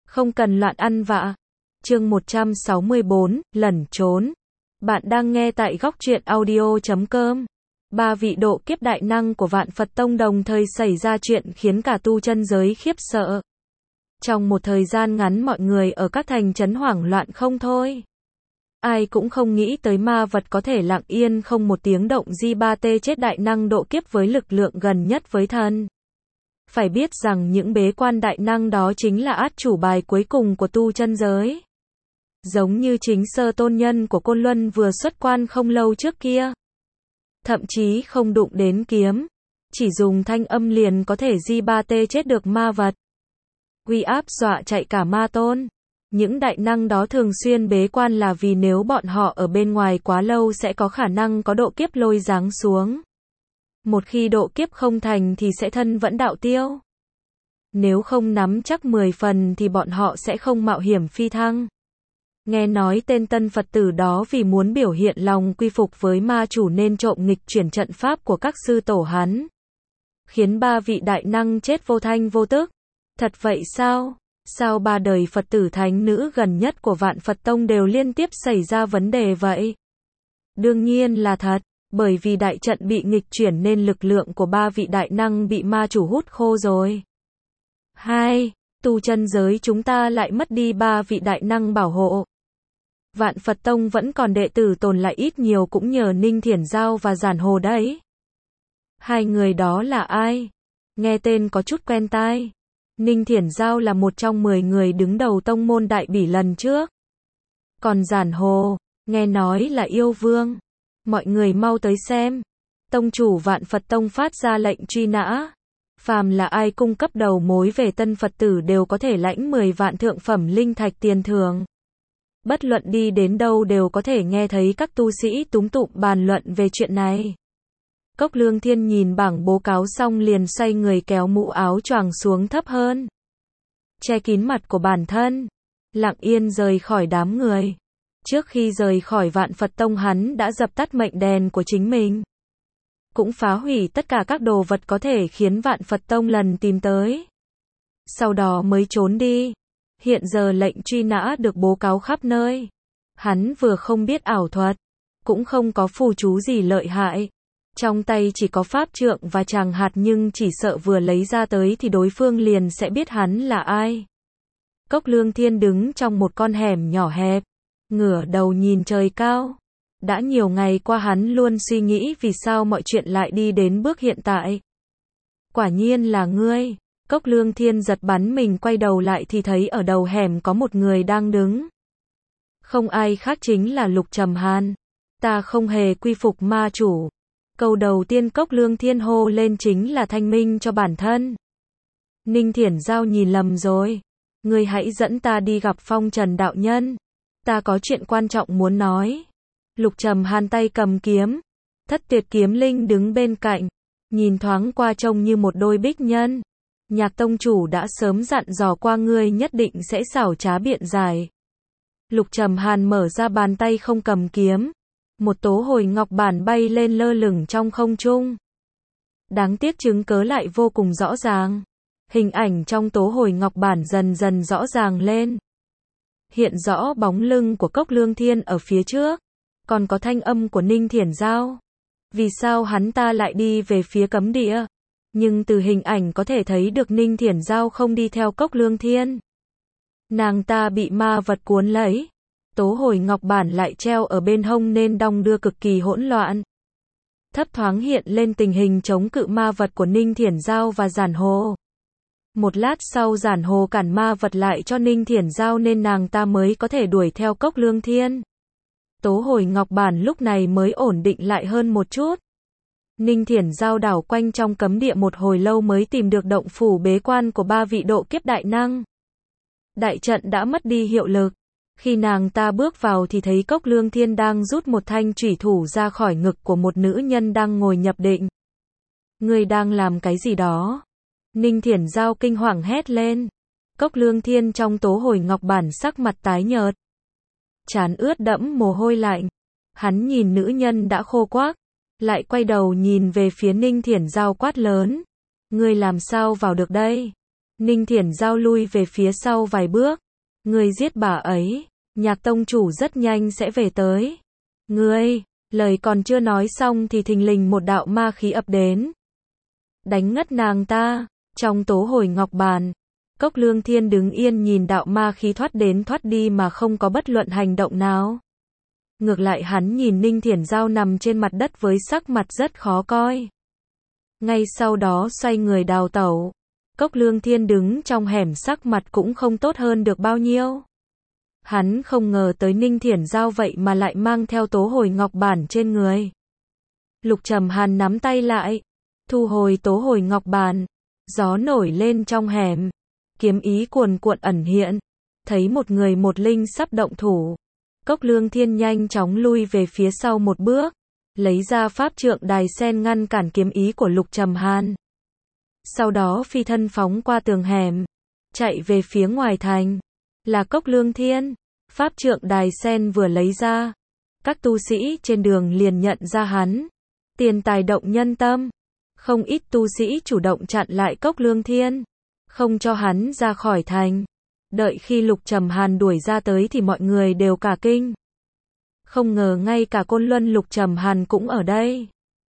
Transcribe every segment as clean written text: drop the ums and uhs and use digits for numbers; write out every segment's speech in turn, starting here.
Không cần loạn ăn vạ. Chương 164, lẩn trốn. Bạn đang nghe tại góc truyện audio.com. Ba vị độ kiếp đại năng của Vạn Phật Tông đồng thời xảy ra chuyện khiến cả tu chân giới khiếp sợ. Trong một thời gian ngắn mọi người ở các thành trấn hoảng loạn không thôi. Ai cũng không nghĩ tới ma vật có thể lặng yên không một tiếng động di ba tê chết đại năng độ kiếp với lực lượng gần nhất với thần. Phải biết rằng những bế quan đại năng đó chính là át chủ bài cuối cùng của tu chân giới. Giống như chính Sơ Tôn Nhân của Côn Luân vừa xuất quan không lâu trước kia. Thậm chí không đụng đến kiếm. Chỉ dùng thanh âm liền có thể di ba tê chết được ma vật. Uy áp dọa chạy cả ma tôn. Những đại năng đó thường xuyên bế quan là vì nếu bọn họ ở bên ngoài quá lâu sẽ có khả năng có độ kiếp lôi giáng xuống. Một khi độ kiếp không thành thì sẽ thân vẫn đạo tiêu. Nếu không nắm chắc 10 phần thì bọn họ sẽ không mạo hiểm phi thăng. Nghe nói tên tân Phật tử đó vì muốn biểu hiện lòng quy phục với ma chủ nên trộm nghịch chuyển trận pháp của các sư tổ hắn. Khiến ba vị đại năng chết vô thanh vô tức. Thật vậy sao? Sao ba đời Phật tử thánh nữ gần nhất của Vạn Phật Tông đều liên tiếp xảy ra vấn đề vậy? Đương nhiên là thật, bởi vì đại trận bị nghịch chuyển nên lực lượng của ba vị đại năng bị ma chủ hút khô rồi. 2. Tu chân giới chúng ta lại mất đi ba vị đại năng bảo hộ. Vạn Phật Tông vẫn còn đệ tử tồn lại ít nhiều cũng nhờ Ninh Thiển Giao và Giản Hồ đấy. Hai người đó là ai? Nghe tên có chút quen tai. Ninh Thiển Giao là một trong 10 người đứng đầu tông môn Đại Bỉ lần trước. Còn Giản Hồ, nghe nói là yêu vương. Mọi người mau tới xem. Tông chủ Vạn Phật Tông phát ra lệnh truy nã. Phàm là ai cung cấp đầu mối về tân Phật tử đều có thể lãnh 10 vạn thượng phẩm linh thạch tiền thưởng. Bất luận đi đến đâu đều có thể nghe thấy các tu sĩ túm tụm bàn luận về chuyện này. Cốc Lương Thiên nhìn bảng báo cáo xong liền xoay người kéo mũ áo choàng xuống thấp hơn. Che kín mặt của bản thân. Lặng yên rời khỏi đám người. Trước khi rời khỏi Vạn Phật Tông hắn đã dập tắt mệnh đèn của chính mình. Cũng phá hủy tất cả các đồ vật có thể khiến Vạn Phật Tông lần tìm tới. Sau đó mới trốn đi. Hiện giờ lệnh truy nã được báo cáo khắp nơi. Hắn vừa không biết ảo thuật, cũng không có phù chú gì lợi hại. Trong tay chỉ có pháp trượng và tràng hạt nhưng chỉ sợ vừa lấy ra tới thì đối phương liền sẽ biết hắn là ai. Cốc Lương Thiên đứng trong một con hẻm nhỏ hẹp, ngửa đầu nhìn trời cao. Đã nhiều ngày qua hắn luôn suy nghĩ vì sao mọi chuyện lại đi đến bước hiện tại. Quả nhiên là ngươi. Cốc Lương Thiên giật bắn mình quay đầu lại thì thấy ở đầu hẻm có một người đang đứng. Không ai khác chính là Lục Trầm Hàn. Ta không hề quy phục ma chủ. Câu đầu tiên Cốc Lương Thiên hô lên chính là thanh minh cho bản thân. Ninh Thiển Giao nhìn lầm rồi. Ngươi hãy dẫn ta đi gặp Phong Trần đạo nhân. Ta có chuyện quan trọng muốn nói. Lục Trầm Hàn tay cầm kiếm. Thất Tuyệt kiếm linh đứng bên cạnh. Nhìn thoáng qua trông như một đôi bích nhân. Nhạc tông chủ đã sớm dặn dò qua ngươi nhất định sẽ xảo trá biện giải. Lục Trầm Hàn mở ra bàn tay không cầm kiếm. Một tố hồi ngọc bản bay lên lơ lửng trong không trung. Đáng tiếc chứng cớ lại vô cùng rõ ràng. Hình ảnh trong tố hồi ngọc bản dần dần rõ ràng lên. Hiện rõ bóng lưng của Cốc Lương Thiên ở phía trước. Còn có thanh âm của Ninh Thiển Giao. Vì sao hắn ta lại đi về phía cấm địa? Nhưng từ hình ảnh có thể thấy được Ninh Thiển Giao không đi theo Cốc Lương Thiên. Nàng ta bị ma vật cuốn lấy. Tố hồi ngọc bản lại treo ở bên hông nên đong đưa cực kỳ hỗn loạn. Thấp thoáng hiện lên tình hình chống cự ma vật của Ninh Thiển Giao và Giản Hồ. Một lát sau Giản Hồ cản ma vật lại cho Ninh Thiển Giao nên nàng ta mới có thể đuổi theo Cốc Lương Thiên. Tố hồi ngọc bản lúc này mới ổn định lại hơn một chút. Ninh Thiển Giao đảo quanh trong cấm địa một hồi lâu mới tìm được động phủ bế quan của ba vị độ kiếp đại năng. Đại trận đã mất đi hiệu lực. Khi nàng ta bước vào thì thấy Cốc Lương Thiên đang rút một thanh chủy thủ ra khỏi ngực của một nữ nhân đang ngồi nhập định. Ngươi đang làm cái gì đó? Ninh Thiển Giao kinh hoàng hét lên. Cốc Lương Thiên trong tố hồi ngọc bản sắc mặt tái nhợt. Trán ướt đẫm mồ hôi lạnh. Hắn nhìn nữ nhân đã khô quắc. Lại quay đầu nhìn về phía Ninh Thiển Giao quát lớn. Ngươi làm sao vào được đây? Ninh Thiển Giao lui về phía sau vài bước. Ngươi giết bà ấy, Nhạc tông chủ rất nhanh sẽ về tới. Ngươi, lời còn chưa nói xong thì thình lình một đạo ma khí ập đến. Đánh ngất nàng ta, trong tố hồi ngọc bàn. Cốc Lương Thiên đứng yên nhìn đạo ma khí thoát đến thoát đi mà không có bất luận hành động nào. Ngược lại hắn nhìn Ninh Thiển Giao nằm trên mặt đất với sắc mặt rất khó coi. Ngay sau đó xoay người đào tẩu. Cốc Lương Thiên đứng trong hẻm sắc mặt cũng không tốt hơn được bao nhiêu. Hắn không ngờ tới Ninh Thiển Giao vậy mà lại mang theo tố hồi ngọc bản trên người. Lục Trầm Hàn nắm tay lại, thu hồi tố hồi ngọc bản. Gió nổi lên trong hẻm, kiếm ý cuồn cuộn ẩn hiện. Thấy một người một linh sắp động thủ. Cốc Lương Thiên nhanh chóng lui về phía sau một bước, lấy ra pháp trượng đài sen ngăn cản kiếm ý của Lục Trầm Hàn. Sau đó phi thân phóng qua tường hẻm, chạy về phía ngoài thành. Là Cốc Lương Thiên, pháp trượng đài sen vừa lấy ra, các tu sĩ trên đường liền nhận ra hắn. Tiền tài động nhân tâm, không ít tu sĩ chủ động chặn lại Cốc Lương Thiên, không cho hắn ra khỏi thành. Đợi khi Lục Trầm Hàn đuổi ra tới thì mọi người đều cả kinh. Không ngờ ngay cả Côn Luân Lục Trầm Hàn cũng ở đây.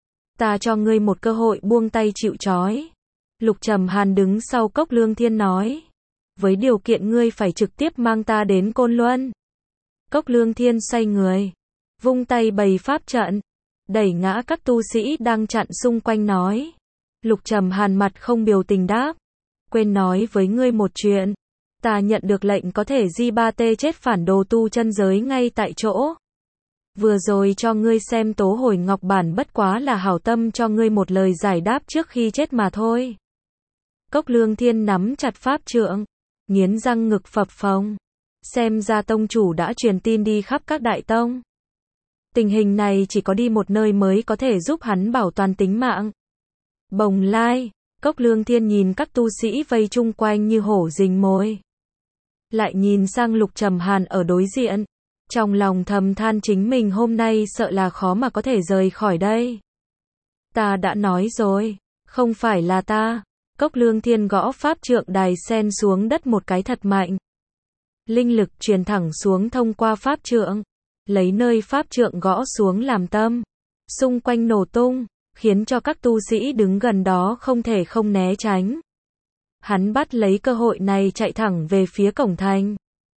Ta cho ngươi một cơ hội buông tay chịu trói. Lục Trầm Hàn đứng sau Cốc Lương Thiên nói. Với điều kiện ngươi phải trực tiếp mang ta đến Côn Luân. Cốc Lương Thiên xoay người, vung tay bày pháp trận, đẩy ngã các tu sĩ đang chặn xung quanh nói. Lục Trầm Hàn mặt không biểu tình đáp. Quên nói với ngươi một chuyện. Ta nhận được lệnh có thể di ba tê chết phản đồ tu chân giới ngay tại chỗ. Vừa rồi cho ngươi xem tố hồi ngọc bản bất quá là hảo tâm cho ngươi một lời giải đáp trước khi chết mà thôi. Cốc Lương Thiên nắm chặt pháp trượng, nghiến răng ngực phập phồng. Xem ra tông chủ đã truyền tin đi khắp các đại tông. Tình hình này chỉ có đi một nơi mới có thể giúp hắn bảo toàn tính mạng. Bồng Lai, Cốc Lương Thiên nhìn các tu sĩ vây chung quanh như hổ rình mồi. Lại nhìn sang Lục Trầm Hàn ở đối diện. Trong lòng thầm than chính mình hôm nay sợ là khó mà có thể rời khỏi đây. Ta đã nói rồi, không phải là ta. Cốc Lương Thiên gõ pháp trượng đài sen xuống đất một cái thật mạnh. Linh lực truyền thẳng xuống thông qua pháp trượng, lấy nơi pháp trượng gõ xuống làm tâm. Xung quanh nổ tung, khiến cho các tu sĩ đứng gần đó không thể không né tránh. Hắn bắt lấy cơ hội này chạy thẳng về phía cổng thành.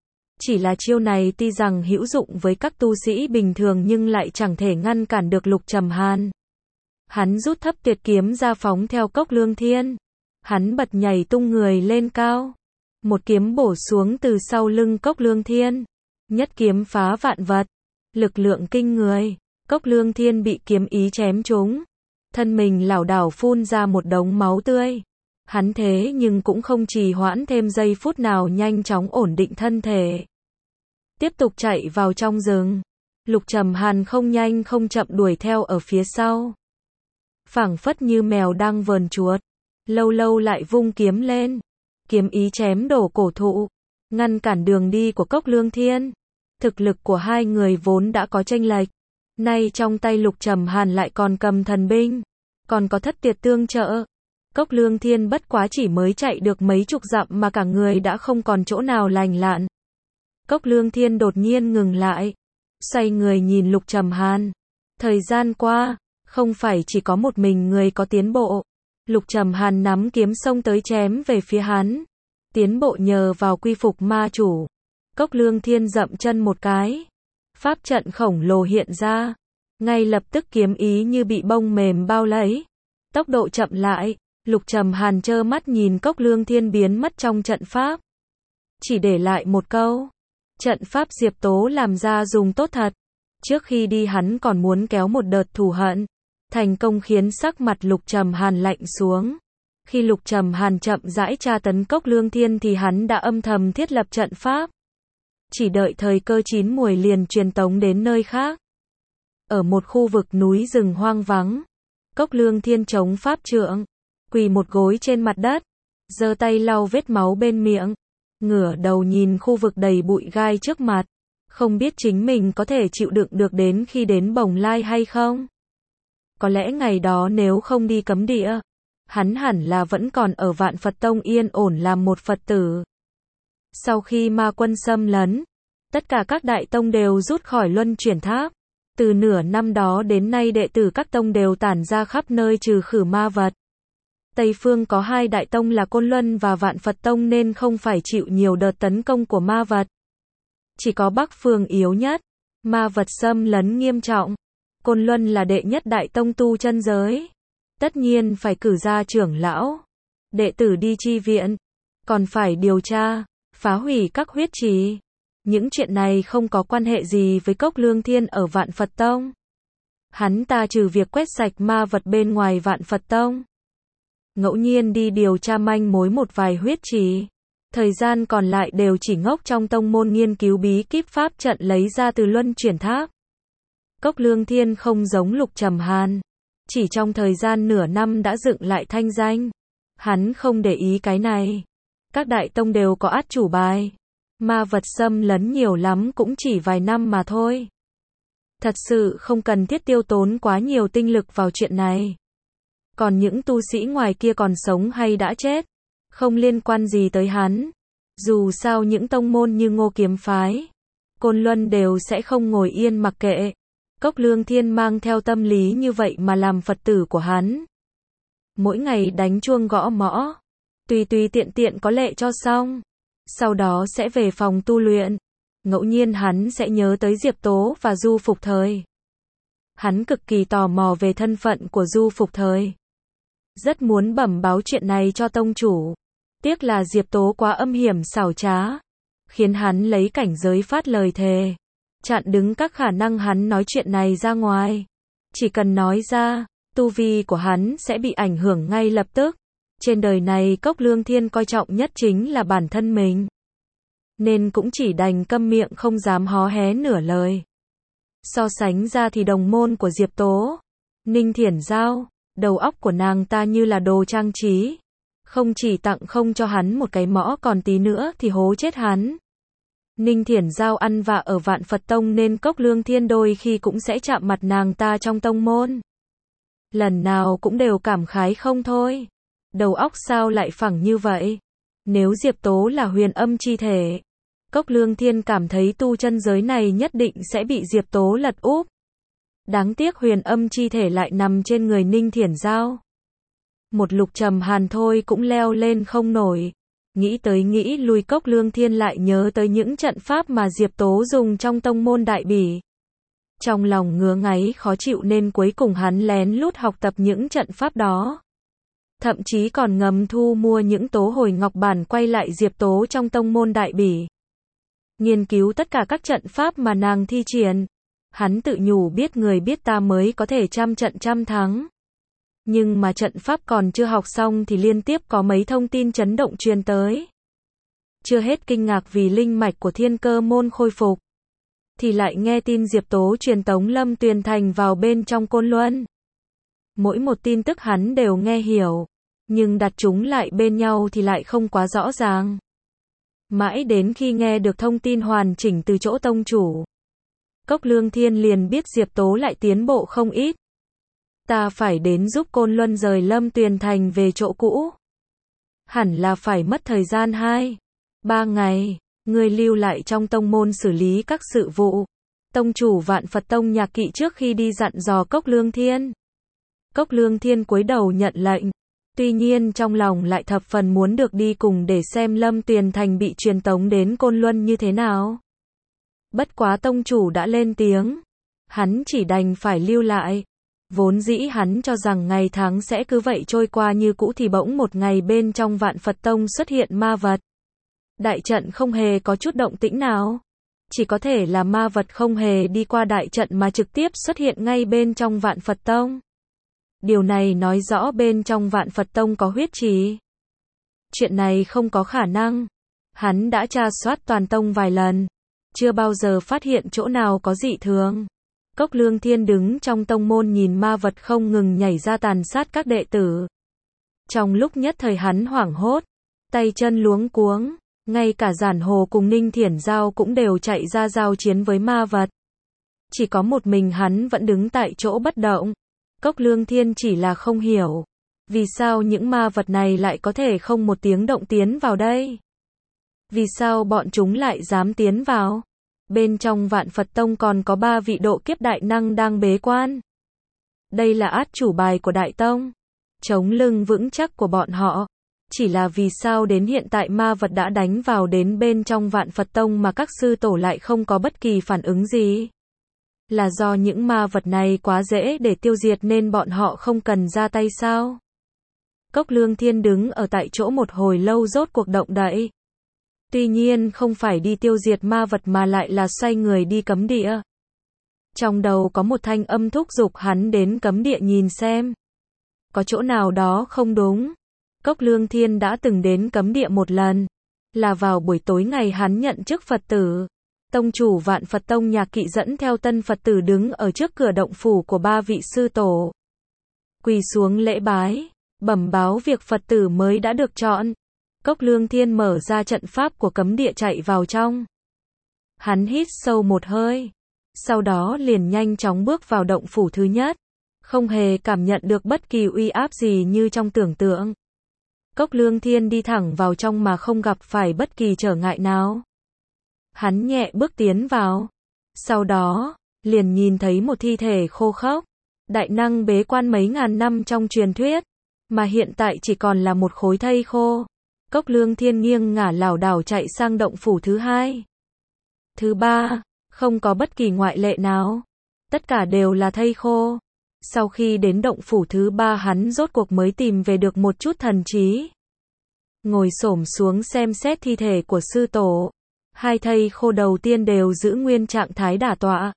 Chỉ là chiêu này tuy rằng hữu dụng với các tu sĩ bình thường nhưng lại chẳng thể ngăn cản được Lục Trầm Hàn. Hắn rút thấp tuyệt kiếm ra phóng theo Cốc Lương Thiên. Hắn bật nhảy tung người lên cao. Một kiếm bổ xuống từ sau lưng Cốc Lương Thiên. Nhất kiếm phá vạn vật. Lực lượng kinh người. Cốc Lương Thiên bị kiếm ý chém trúng. Thân mình lảo đảo phun ra một đống máu tươi. Hắn thế nhưng cũng không trì hoãn thêm giây phút nào, nhanh chóng ổn định thân thể. Tiếp tục chạy vào trong rừng. Lục Trầm Hàn không nhanh không chậm đuổi theo ở phía sau. Phảng phất như mèo đang vờn chuột. Lâu lâu lại vung kiếm lên. Kiếm ý chém đổ cổ thụ. Ngăn cản đường đi của Cốc Lương Thiên. Thực lực của hai người vốn đã có chênh lệch. Nay trong tay Lục Trầm Hàn lại còn cầm thần binh. Còn có thất tiệt tương trợ. Cốc Lương Thiên bất quá chỉ mới chạy được mấy chục dặm mà cả người đã không còn chỗ nào lành lặn. Cốc Lương Thiên đột nhiên ngừng lại. Xoay người nhìn Lục Trầm Hàn. Thời gian qua, không phải chỉ có một mình người có tiến bộ. Lục Trầm Hàn nắm kiếm xông tới chém về phía hắn. Tiến bộ nhờ vào quy phục ma chủ. Cốc Lương Thiên dậm chân một cái. Pháp trận khổng lồ hiện ra. Ngay lập tức kiếm ý như bị bông mềm bao lấy. Tốc độ chậm lại. Lục Trầm Hàn trơ mắt nhìn Cốc Lương Thiên biến mất trong trận pháp. Chỉ để lại một câu. Trận pháp Diệp Tố làm ra dùng tốt thật. Trước khi đi hắn còn muốn kéo một đợt thù hận. Thành công khiến sắc mặt Lục Trầm Hàn lạnh xuống. Khi Lục Trầm Hàn chậm rãi tra tấn Cốc Lương Thiên thì hắn đã âm thầm thiết lập trận pháp. Chỉ đợi thời cơ chín muồi liền truyền tống đến nơi khác. Ở một khu vực núi rừng hoang vắng. Cốc Lương Thiên chống pháp trượng. Quỳ một gối trên mặt đất. Giơ tay lau vết máu bên miệng. Ngửa đầu nhìn khu vực đầy bụi gai trước mặt. Không biết chính mình có thể chịu đựng được đến khi đến Bồng Lai hay không. Có lẽ ngày đó nếu không đi cấm địa, hắn hẳn là vẫn còn ở Vạn Phật Tông yên ổn làm một Phật tử. Sau khi ma quân xâm lấn, tất cả các đại tông đều rút khỏi Luân Chuyển Tháp. Từ nửa năm đó đến nay đệ tử các tông đều tản ra khắp nơi trừ khử ma vật. Tây phương có 2 đại tông là Côn Luân và Vạn Phật Tông nên không phải chịu nhiều đợt tấn công của ma vật. Chỉ có Bắc phương yếu nhất, ma vật xâm lấn nghiêm trọng. Côn Luân là đệ nhất đại tông tu chân giới. Tất nhiên phải cử ra trưởng lão, đệ tử đi chi viện, còn phải điều tra, phá hủy các huyết trì. Những chuyện này không có quan hệ gì với Cốc Lương Thiên ở Vạn Phật Tông. Hắn ta trừ việc quét sạch ma vật bên ngoài Vạn Phật Tông, ngẫu nhiên đi điều tra manh mối một vài huyết trì. Thời gian còn lại đều chỉ ngốc trong tông môn nghiên cứu bí kíp pháp trận lấy ra từ Luân Chuyển Tháp. Cốc Lương Thiên không giống Lục Trầm Hàn, chỉ trong thời gian nửa năm đã dựng lại thanh danh. Hắn không để ý cái này. Các đại tông đều có át chủ bài. Ma vật xâm lấn nhiều lắm cũng chỉ vài năm mà thôi. Thật sự không cần thiết tiêu tốn quá nhiều tinh lực vào chuyện này. Còn những tu sĩ ngoài kia còn sống hay đã chết, không liên quan gì tới hắn. Dù sao những tông môn như Ngô Kiếm Phái, Côn Luân đều sẽ không ngồi yên mặc kệ. Cốc Lương Thiên mang theo tâm lý như vậy mà làm Phật tử của hắn. Mỗi ngày đánh chuông gõ mõ, tùy tiện tiện có lệ cho xong. Sau đó sẽ về phòng tu luyện. Ngẫu nhiên hắn sẽ nhớ tới Diệp Tố và Du Phục Thời. Hắn cực kỳ tò mò về thân phận của Du Phục Thời. Rất muốn bẩm báo chuyện này cho tông chủ. Tiếc là Diệp Tố quá âm hiểm xảo trá, khiến hắn lấy cảnh giới phát lời thề, chặn đứng các khả năng hắn nói chuyện này ra ngoài. Chỉ cần nói ra, tu vi của hắn sẽ bị ảnh hưởng ngay lập tức. Trên đời này Cốc Lương Thiên coi trọng nhất chính là bản thân mình. Nên cũng chỉ đành câm miệng không dám hó hé nửa lời. So sánh ra thì đồng môn của Diệp Tố, Ninh Thiển Giao, đầu óc của nàng ta như là đồ trang trí. Không chỉ tặng không cho hắn một cái mõ còn tí nữa thì hố chết hắn. Ninh Thiển Giao ăn vạ ở Vạn Phật Tông nên Cốc Lương Thiên đôi khi cũng sẽ chạm mặt nàng ta trong tông môn. Lần nào cũng đều cảm khái không thôi. Đầu óc sao lại phẳng như vậy? Nếu Diệp Tố là huyền âm chi thể, Cốc Lương Thiên cảm thấy tu chân giới này nhất định sẽ bị Diệp Tố lật úp. Đáng tiếc huyền âm chi thể lại nằm trên người Ninh Thiển Giao. Một Lục Trầm Hàn thôi cũng leo lên không nổi. Nghĩ tới nghĩ lui Cốc Lương Thiên lại nhớ tới những trận pháp mà Diệp Tố dùng trong tông môn Đại Bỉ. Trong lòng ngứa ngáy khó chịu nên cuối cùng hắn lén lút học tập những trận pháp đó. Thậm chí còn ngầm thu mua những tố hồi ngọc bản quay lại Diệp Tố trong tông môn Đại Bỉ. Nghiên cứu tất cả các trận pháp mà nàng thi triển. Hắn tự nhủ biết người biết ta mới có thể trăm trận trăm thắng. Nhưng mà trận pháp còn chưa học xong thì liên tiếp có mấy thông tin chấn động truyền tới. Chưa hết kinh ngạc vì linh mạch của Thiên Cơ môn khôi phục, thì lại nghe tin Diệp Tố truyền tống Lâm Tuyền Thành vào bên trong Côn Luân. Mỗi một tin tức hắn đều nghe hiểu, nhưng đặt chúng lại bên nhau thì lại không quá rõ ràng. Mãi đến khi nghe được thông tin hoàn chỉnh từ chỗ tông chủ, Cốc Lương Thiên liền biết Diệp Tố lại tiến bộ không ít. Ta phải đến giúp Côn Luân rời Lâm Tuyền Thành về chỗ cũ. Hẳn là phải mất thời gian 2-3 ngày. Ngươi lưu lại trong tông môn xử lý các sự vụ. Tông chủ Vạn Phật Tông Nhạc Kỵ trước khi đi dặn dò Cốc Lương Thiên. Cốc Lương Thiên cúi đầu nhận lệnh. Tuy nhiên trong lòng lại thập phần muốn được đi cùng để xem Lâm Tuyền Thành bị truyền tống đến Côn Luân như thế nào. Bất quá tông chủ đã lên tiếng, hắn chỉ đành phải lưu lại. Vốn dĩ hắn cho rằng ngày tháng sẽ cứ vậy trôi qua như cũ thì bỗng một ngày bên trong Vạn Phật Tông xuất hiện ma vật. Đại trận không hề có chút động tĩnh nào. Chỉ có thể là ma vật không hề đi qua đại trận mà trực tiếp xuất hiện ngay bên trong Vạn Phật Tông. Điều này nói rõ bên trong Vạn Phật Tông có huyết trì. Chuyện này không có khả năng. Hắn đã tra soát toàn tông vài lần, chưa bao giờ phát hiện chỗ nào có dị thường. Cốc Lương Thiên đứng trong tông môn nhìn ma vật không ngừng nhảy ra tàn sát các đệ tử. Trong lúc nhất thời hắn hoảng hốt, tay chân luống cuống, ngay cả Giản Hồ cùng Ninh Thiển Giao cũng đều chạy ra giao chiến với ma vật. Chỉ có một mình hắn vẫn đứng tại chỗ bất động. Cốc Lương Thiên chỉ là không hiểu, Vì sao những ma vật này lại có thể không một tiếng động tiến vào đây? Vì sao bọn chúng lại dám tiến vào? Bên trong Vạn Phật Tông còn có 3 vị độ kiếp đại năng đang bế quan. Đây là át chủ bài của Đại Tông, chống lưng vững chắc của bọn họ. Chỉ là vì sao đến hiện tại ma vật đã đánh vào đến bên trong Vạn Phật Tông mà các sư tổ lại không có bất kỳ phản ứng gì? Là do những ma vật này quá dễ để tiêu diệt nên bọn họ không cần ra tay sao? Cốc Lương Thiên đứng ở tại chỗ một hồi lâu rốt cuộc động đậy. Tuy nhiên không phải đi tiêu diệt ma vật mà lại là xoay người đi cấm địa. Trong đầu có một thanh âm thúc giục hắn đến cấm địa nhìn xem. Có chỗ nào đó không đúng. Cốc Lương Thiên đã từng đến cấm địa một lần. Là vào buổi tối ngày hắn nhận chức Phật tử. Tông chủ Vạn Phật Tông Nhạc Kỵ dẫn theo tân Phật tử đứng ở trước cửa động phủ của 3 vị sư tổ. Quỳ xuống lễ bái, bẩm báo việc Phật tử mới đã được chọn. Cốc Lương Thiên mở ra trận pháp của cấm địa chạy vào trong. Hắn hít sâu một hơi. Sau đó liền nhanh chóng bước vào động phủ thứ nhất. Không hề cảm nhận được bất kỳ uy áp gì như trong tưởng tượng. Cốc Lương Thiên đi thẳng vào trong mà không gặp phải bất kỳ trở ngại nào. Hắn nhẹ bước tiến vào. Sau đó, liền nhìn thấy một thi thể khô khốc. Đại năng bế quan mấy ngàn năm trong truyền thuyết. Mà hiện tại chỉ còn là một khối thây khô. Cốc Lương Thiên nghiêng ngả lảo đảo chạy sang động phủ thứ hai. Thứ ba, không có bất kỳ ngoại lệ nào. Tất cả đều là thây khô. Sau khi đến động phủ thứ ba hắn rốt cuộc mới tìm về được một chút thần trí. Ngồi xổm xuống xem xét thi thể của sư tổ. 2 thây khô đầu tiên đều giữ nguyên trạng thái đả tọa.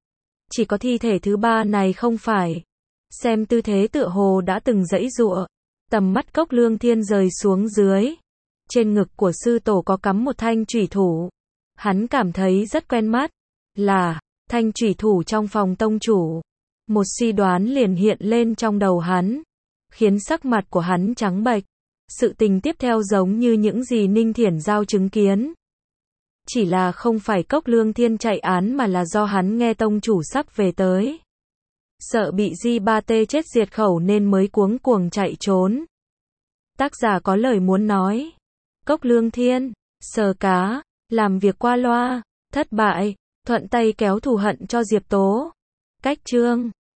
Chỉ có thi thể thứ ba này không phải. Xem tư thế tựa hồ đã từng giãy giụa. Tầm mắt Cốc Lương Thiên rời xuống dưới. Trên ngực của sư tổ có cắm một thanh chủy thủ. Hắn cảm thấy rất quen mắt. Là thanh chủy thủ trong phòng tông chủ. Một suy đoán liền hiện lên trong đầu hắn. Khiến sắc mặt của hắn trắng bệch. Sự tình tiếp theo giống như những gì Ninh Thiển Giao chứng kiến. Chỉ là không phải Cốc Lương Thiên chạy án mà là do hắn nghe tông chủ sắp về tới. Sợ bị Di3T chết diệt khẩu nên mới cuống cuồng chạy trốn. Tác giả có lời muốn nói. Cốc Lương Thiên, sờ cá, làm việc qua loa, thất bại, thuận tay kéo thù hận cho Diệp Tố. Cách chương